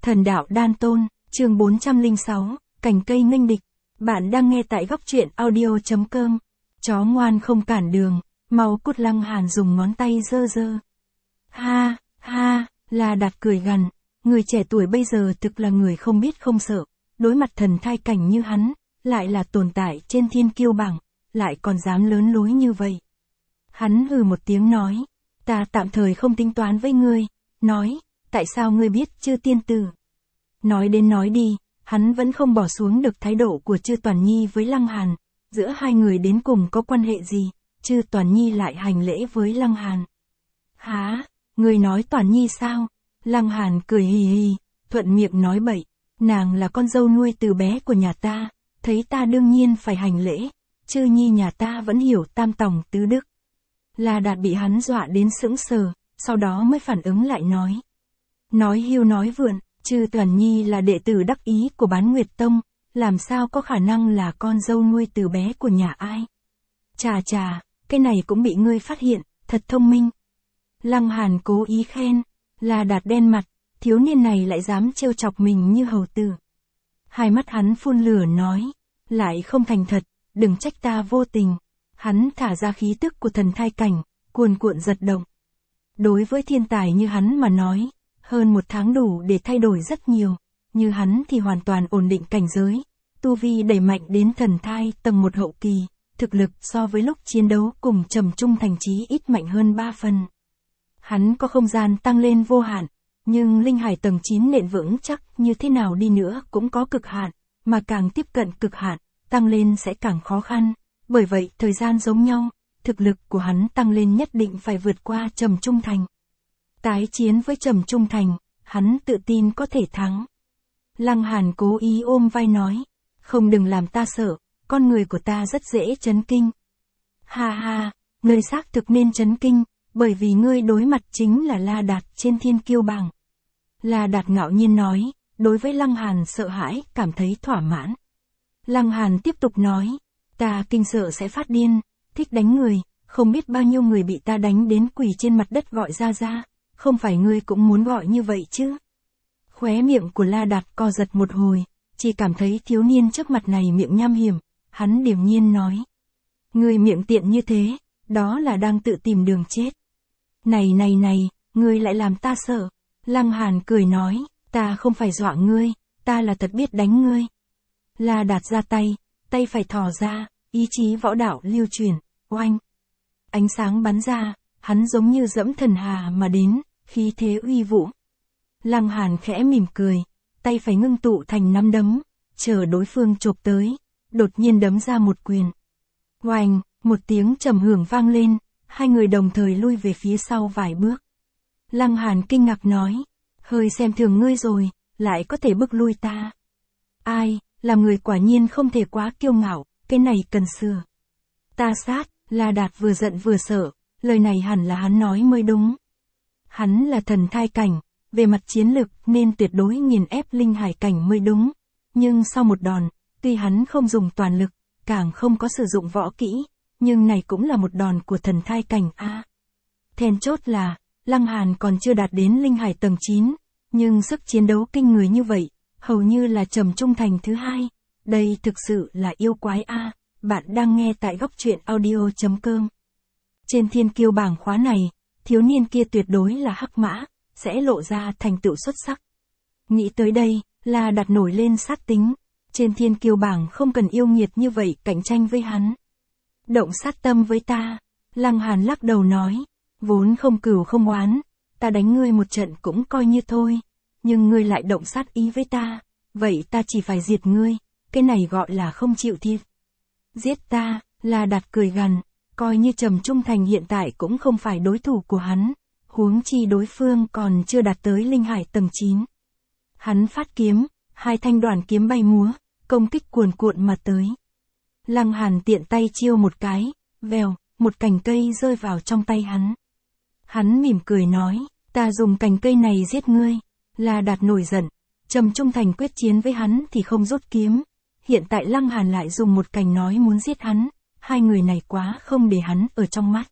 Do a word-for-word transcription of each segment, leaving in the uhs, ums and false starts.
Thần đạo đan tôn, chương bốn trăm lẻ sáu, cành cây nghênh địch. Bạn đang nghe tại góc truyện audio.com. Chó ngoan không cản đường, mau cút. Lăng Hàn dùng ngón tay giơ giơ. Ha, ha, La Đạt cười gằn, người trẻ tuổi bây giờ thực là người không biết không sợ, đối mặt thần thai cảnh như hắn, lại là tồn tại trên thiên kiêu bảng, lại còn dám lớn lối như vậy. Hắn hừ một tiếng nói, ta tạm thời không tính toán với ngươi, nói, tại sao ngươi biết Chư tiên tử? Nói đến nói đi, hắn vẫn không bỏ xuống được thái độ của Chư Toàn Nhi với Lăng Hàn, giữa hai người đến cùng có quan hệ gì, Chư Toàn Nhi lại hành lễ với Lăng Hàn. Hả, ngươi nói Toàn Nhi sao? Lăng Hàn cười hì hì, thuận miệng nói bậy, nàng là con dâu nuôi từ bé của nhà ta, thấy ta đương nhiên phải hành lễ, Chư Nhi nhà ta vẫn hiểu tam tòng tứ đức. La Đạt bị hắn dọa đến sững sờ, sau đó mới phản ứng lại nói. Nói hưu nói vượn, Chư Toàn Nhi là đệ tử đắc ý của Bán Nguyệt Tông, làm sao có khả năng là con dâu nuôi từ bé của nhà ai? Chà chà, cái này cũng bị ngươi phát hiện, thật thông minh. Lăng Hàn cố ý khen, La Đạt đen mặt, thiếu niên này lại dám trêu chọc mình như hầu tử. Hai mắt hắn phun lửa nói, lại không thành thật, đừng trách ta vô tình. Hắn thả ra khí tức của thần thai cảnh, cuồn cuộn giật động. Đối với thiên tài như hắn mà nói, hơn một tháng đủ để thay đổi rất nhiều, như hắn thì hoàn toàn ổn định cảnh giới, tu vi đẩy mạnh đến thần thai tầng một hậu kỳ, thực lực so với lúc chiến đấu cùng Trầm Trung Thành chí ít mạnh hơn ba phần. Hắn có không gian tăng lên vô hạn, nhưng linh hải tầng chín nền vững chắc như thế nào đi nữa cũng có cực hạn, mà càng tiếp cận cực hạn, tăng lên sẽ càng khó khăn, bởi vậy thời gian giống nhau, thực lực của hắn tăng lên nhất định phải vượt qua Trầm Trung Thành. Tái chiến với Trầm Trung Thành, hắn tự tin có thể thắng. Lăng Hàn cố ý ôm vai nói, không đừng làm ta sợ, con người của ta rất dễ chấn kinh. Ha ha, ngươi xác thực nên chấn kinh, bởi vì ngươi đối mặt chính là La Đạt trên thiên kiêu bảng. La Đạt ngạo nhiên nói, đối với Lăng Hàn sợ hãi, cảm thấy thỏa mãn. Lăng Hàn tiếp tục nói, ta kinh sợ sẽ phát điên, thích đánh người, không biết bao nhiêu người bị ta đánh đến quỳ trên mặt đất gọi ra ra, không phải ngươi cũng muốn gọi như vậy chứ? Khóe miệng của La Đạt co giật một hồi, chỉ cảm thấy thiếu niên trước mặt này miệng nham hiểm, hắn điềm nhiên nói. Ngươi miệng tiện như thế, đó là đang tự tìm đường chết. Này này này, ngươi lại làm ta sợ. Lăng Hàn cười nói, ta không phải dọa ngươi, ta là thật biết đánh ngươi. La Đạt ra tay, tay phải thò ra, ý chí võ đạo lưu truyền, oanh. Ánh sáng bắn ra, hắn giống như dẫm thần hà mà đến, khí thế uy vũ. Lăng Hàn khẽ mỉm cười, tay phải ngưng tụ thành nắm đấm, chờ đối phương chộp tới, đột nhiên đấm ra một quyền. Oanh, một tiếng trầm hưởng vang lên, hai người đồng thời lui về phía sau vài bước. Lăng Hàn kinh ngạc nói, hơi xem thường ngươi rồi, lại có thể bức lui ta. Ai, làm người quả nhiên không thể quá kiêu ngạo, cái này cần sửa. Ta sát, La Đạt vừa giận vừa sợ, lời này hẳn là hắn nói mới đúng. Hắn là thần thai cảnh, về mặt chiến lực nên tuyệt đối nghiền ép linh hải cảnh mới đúng. Nhưng sau một đòn, tuy hắn không dùng toàn lực, càng không có sử dụng võ kỹ, nhưng này cũng là một đòn của thần thai cảnh a. Then chốt là, Lăng Hàn còn chưa đạt đến linh hải tầng chín, nhưng sức chiến đấu kinh người như vậy, hầu như là Trầm Trung Thành thứ hai. Đây thực sự là yêu quái a. Bạn đang nghe tại góc truyện audio.com. Trên thiên kiêu bảng khóa này, thiếu niên kia tuyệt đối là hắc mã, sẽ lộ ra thành tựu xuất sắc. Nghĩ tới đây, La Đạt nổi lên sát tính. Trên thiên kiêu bảng không cần yêu nghiệt như vậy cạnh tranh với hắn. Động sát tâm với ta. Lăng Hàn lắc đầu nói, vốn không cừu không oán, ta đánh ngươi một trận cũng coi như thôi. Nhưng ngươi lại động sát ý với ta, vậy ta chỉ phải diệt ngươi, cái này gọi là không chịu thịt. Giết ta, La Đạt cười gằn, coi như Trầm Trung Thành hiện tại cũng không phải đối thủ của hắn, huống chi đối phương còn chưa đạt tới linh hải tầng chín. Hắn phát kiếm, hai thanh đoàn kiếm bay múa, công kích cuồn cuộn mà tới. Lăng Hàn tiện tay chiêu một cái, vèo, một cành cây rơi vào trong tay hắn. Hắn mỉm cười nói, ta dùng cành cây này giết ngươi. La Đạt nổi giận, Trầm Trung Thành quyết chiến với hắn thì không rút kiếm. Hiện tại Lăng Hàn lại dùng một cành nói muốn giết hắn, hai người này quá không để hắn ở trong mắt.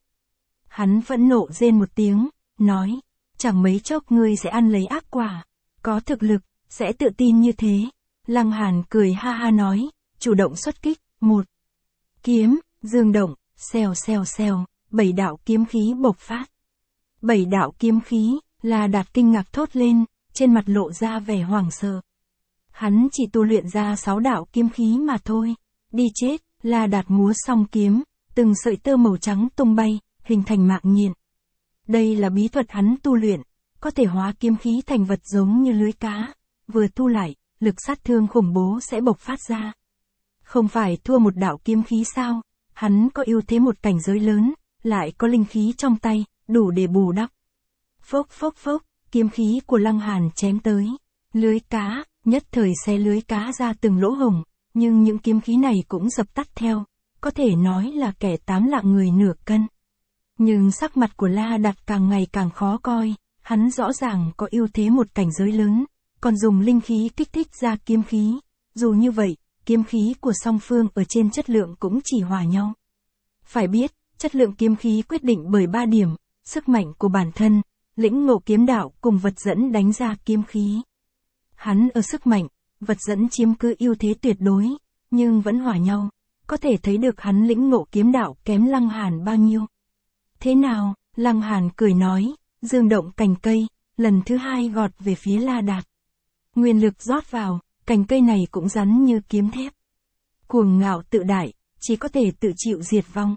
Hắn phẫn nộ rên một tiếng, nói, chẳng mấy chốc ngươi sẽ ăn lấy ác quả, có thực lực, sẽ tự tin như thế. Lăng Hàn cười ha ha nói, chủ động xuất kích, một kiếm, dương động, xèo xèo xèo, bảy đạo kiếm khí bộc phát. Bảy đạo kiếm khí, La Đạt kinh ngạc thốt lên, trên mặt lộ ra vẻ hoảng sợ. Hắn chỉ tu luyện ra sáu đạo kiếm khí mà thôi. Đi chết, La Đạt múa song kiếm, từng sợi tơ màu trắng tung bay, hình thành mạng nhện. Đây là bí thuật hắn tu luyện, có thể hóa kiếm khí thành vật giống như lưới cá, vừa thu lại, lực sát thương khủng bố sẽ bộc phát ra. Không phải thua một đạo kiếm khí sao, hắn có ưu thế một cảnh giới lớn, lại có linh khí trong tay, đủ để bù đắp. Phốc phốc phốc, kiếm khí của Lăng Hàn chém tới. Lưới cá, nhất thời xé lưới cá ra từng lỗ hổng, nhưng những kiếm khí này cũng dập tắt theo, có thể nói là kẻ tám lạng người nửa cân. Nhưng sắc mặt của La Đạt càng ngày càng khó coi, hắn rõ ràng có ưu thế một cảnh giới lớn, còn dùng linh khí kích thích ra kiếm khí. Dù như vậy, kiếm khí của song phương ở trên chất lượng cũng chỉ hòa nhau. Phải biết, chất lượng kiếm khí quyết định bởi ba điểm, sức mạnh của bản thân, lĩnh ngộ kiếm đạo cùng vật dẫn đánh ra kiếm khí. Hắn ở sức mạnh, vật dẫn chiếm cứ ưu thế tuyệt đối, nhưng vẫn hòa nhau, có thể thấy được hắn lĩnh ngộ kiếm đạo kém Lăng Hàn bao nhiêu. Thế nào, Lăng Hàn cười nói, dương động cành cây, lần thứ hai gọt về phía La Đạt. Nguyên lực rót vào, cành cây này cũng rắn như kiếm thép. Cuồng ngạo tự đại, chỉ có thể tự chịu diệt vong.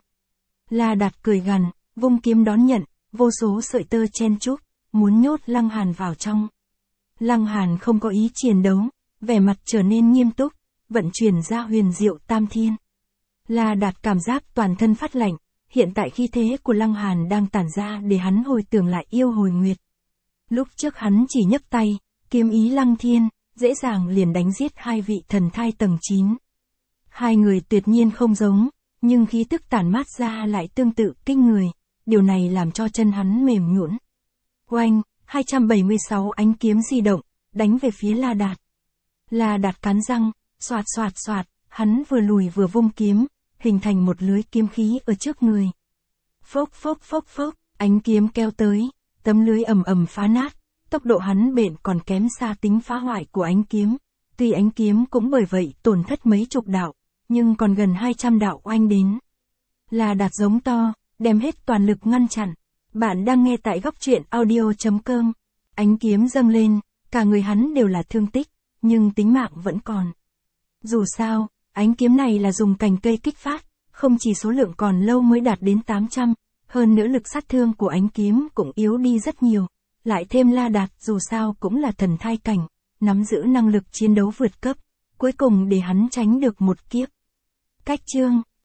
La Đạt cười gằn, vung kiếm đón nhận, vô số sợi tơ chen chúc, muốn nhốt Lăng Hàn vào trong. Lăng Hàn không có ý chiến đấu, vẻ mặt trở nên nghiêm túc, vận chuyển ra huyền diệu tam thiên. La Đạt cảm giác toàn thân phát lạnh, hiện tại khí thế của Lăng Hàn đang tản ra để hắn hồi tưởng lại yêu hồi nguyệt. Lúc trước hắn chỉ nhấc tay, kiếm ý lăng thiên, dễ dàng liền đánh giết hai vị thần thai tầng chín. Hai người tuyệt nhiên không giống, nhưng khí tức tản mát ra lại tương tự kinh người, điều này làm cho chân hắn mềm nhũn. Oanh, hai trăm bảy mươi sáu ánh kiếm di động, đánh về phía La Đạt. La Đạt cắn răng, xoạt xoạt xoạt, hắn vừa lùi vừa vung kiếm, hình thành một lưới kiếm khí ở trước người. Phốc phốc phốc phốc, ánh kiếm kéo tới, tấm lưới ầm ầm phá nát, tốc độ hắn bện còn kém xa tính phá hoại của ánh kiếm. Tuy ánh kiếm cũng bởi vậy tổn thất mấy chục đạo, nhưng còn gần hai trăm đạo oanh đến. La Đạt giống to, đem hết toàn lực ngăn chặn. Bạn đang nghe tại góc truyện audio chấm com. Ánh kiếm dâng lên, cả người hắn đều là thương tích, nhưng tính mạng vẫn còn. Dù sao, ánh kiếm này là dùng cành cây kích phát, không chỉ số lượng còn lâu mới đạt đến tám trăm, hơn nữa lực sát thương của ánh kiếm cũng yếu đi rất nhiều. Lại thêm La Đạt dù sao cũng là thần thai cảnh, nắm giữ năng lực chiến đấu vượt cấp, cuối cùng để hắn tránh được một kiếp. Cách chương